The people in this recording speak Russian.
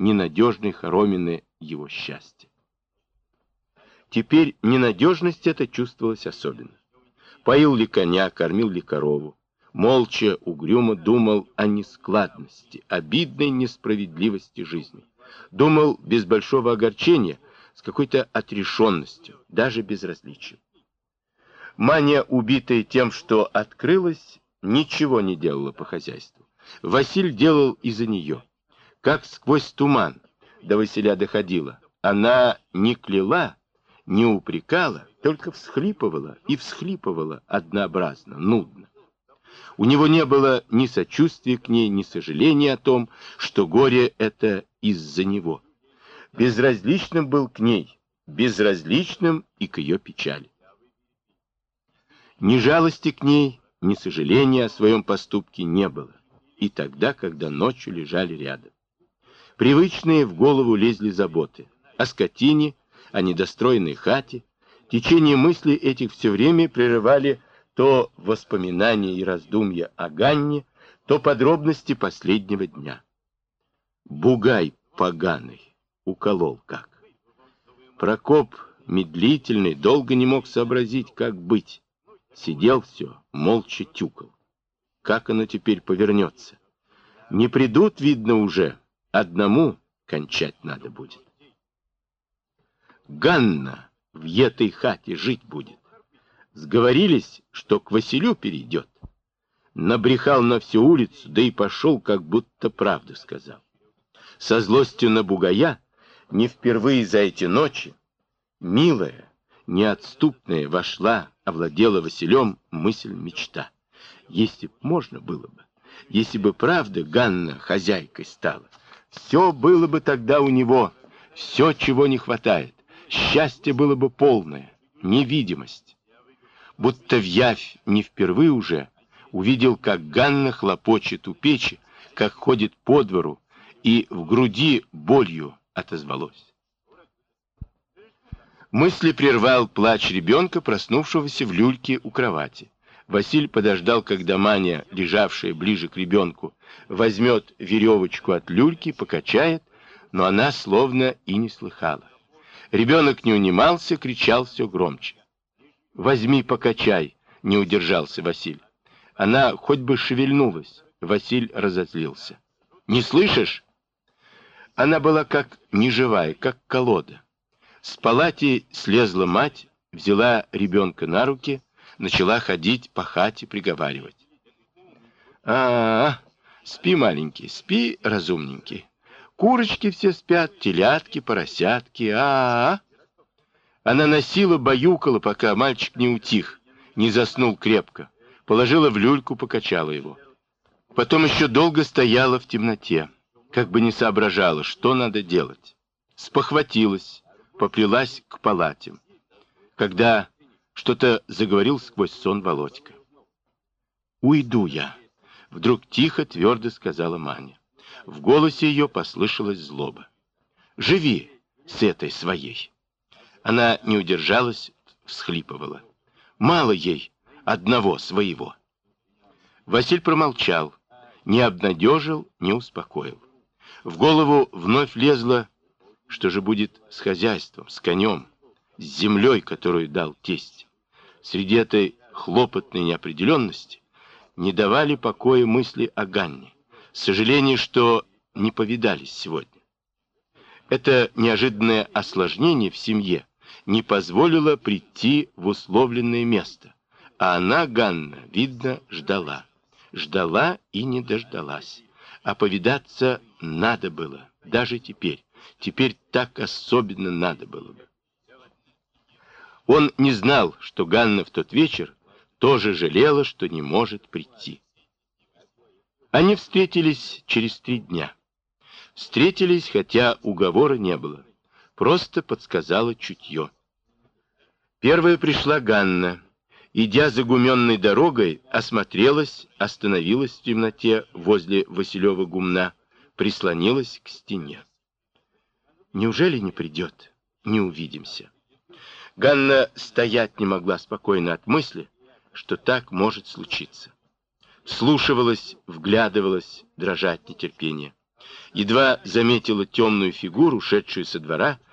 ненадежной хоромины его счастья. Теперь ненадежность эта чувствовалась особенно. Поил ли коня, кормил ли корову, молча, угрюмо думал о нескладности, обидной несправедливости жизни. Думал без большого огорчения, с какой-то отрешенностью, даже безразличием. Маня, убитая тем, что открылась, ничего не делала по хозяйству. Василь делал из-за нее. Как сквозь туман до Василя доходило. Она не кляла, не упрекала, только всхлипывала и всхлипывала однообразно, нудно. У него не было ни сочувствия к ней, ни сожаления о том, что горе это из-за него. Безразличным был к ней, безразличным и к ее печали. Ни жалости к ней, ни сожаления о своем поступке не было. И тогда, когда ночью лежали рядом. Привычные в голову лезли заботы о скотине, о недостроенной хате. Течение мыслей этих все время прерывали то воспоминания и раздумья о Ганне, то подробности последнего дня. Бугай поганый, уколол как. Прокоп медлительный долго не мог сообразить, как быть. Сидел все, молча тюкал. Как оно теперь повернется? Не придут, видно, уже. Одному кончать надо будет. Ганна в этой хате жить будет. Сговорились, что к Василю перейдет. Набрехал на всю улицу, да и пошел, как будто правду сказал. Со злостью на бугая, не впервые за эти ночи, милая, неотступная вошла, овладела Василем мысль-мечта. Если б можно было бы, если бы правда Ганна хозяйкой стала, все было бы тогда у него, все, чего не хватает, счастье было бы полное, невидимость. Будто вявь не впервые уже увидел, как Ганна хлопочет у печи, как ходит по двору, и в груди болью отозвалось. Мысли прервал плач ребенка, проснувшегося в люльке у кровати. Василь подождал, когда Маня, лежавшая ближе к ребенку, возьмет веревочку от люльки, покачает, но она словно и не слыхала. Ребенок не унимался, кричал все громче. «Возьми, покачай!» — не удержался Василь. Она хоть бы шевельнулась. Василь разозлился. «Не слышишь?» Она была как неживая, как колода. С палати слезла мать, взяла ребенка на руки, начала ходить по хате, приговаривать. Спи, маленький, спи, разумненький. Курочки все спят, телятки, поросятки, Она носила, баюкала, пока мальчик не утих, не заснул крепко, положила в люльку, покачала его. Потом еще долго стояла в темноте, как бы не соображала, что надо делать. Спохватилась, поплелась к палате, когда что-то заговорил сквозь сон Володька. «Уйду я», — вдруг тихо, твердо сказала Маня. В голосе ее послышалась злоба. «Живи с этой своей». Она не удержалась, всхлипывала. «Мало ей одного своего». Василь промолчал, не обнадежил, не успокоил. В голову вновь лезло, что же будет с хозяйством, с конем, с землей, которую дал тесть. Среди этой хлопотной неопределенности не давали покоя мысли о Ганне, сожаление, что не повидались сегодня. Это неожиданное осложнение в семье не позволило прийти в условленное место, а она, Ганна, видно, ждала. Ждала и не дождалась. А повидаться надо было, даже теперь. Теперь так особенно надо было бы. Он не знал, что Ганна в тот вечер тоже жалела, что не может прийти. Они встретились через 3 дня. Встретились, хотя уговора не было. Просто подсказало чутье. Первая пришла Ганна. Идя загуменной дорогой, осмотрелась, остановилась в темноте возле Василева гумна, прислонилась к стене. Неужели не придет? Не увидимся. Ганна стоять не могла спокойно от мысли, что так может случиться. Вслушивалась, вглядывалась, дрожа от нетерпения. Едва заметила темную фигуру, шедшую со двора,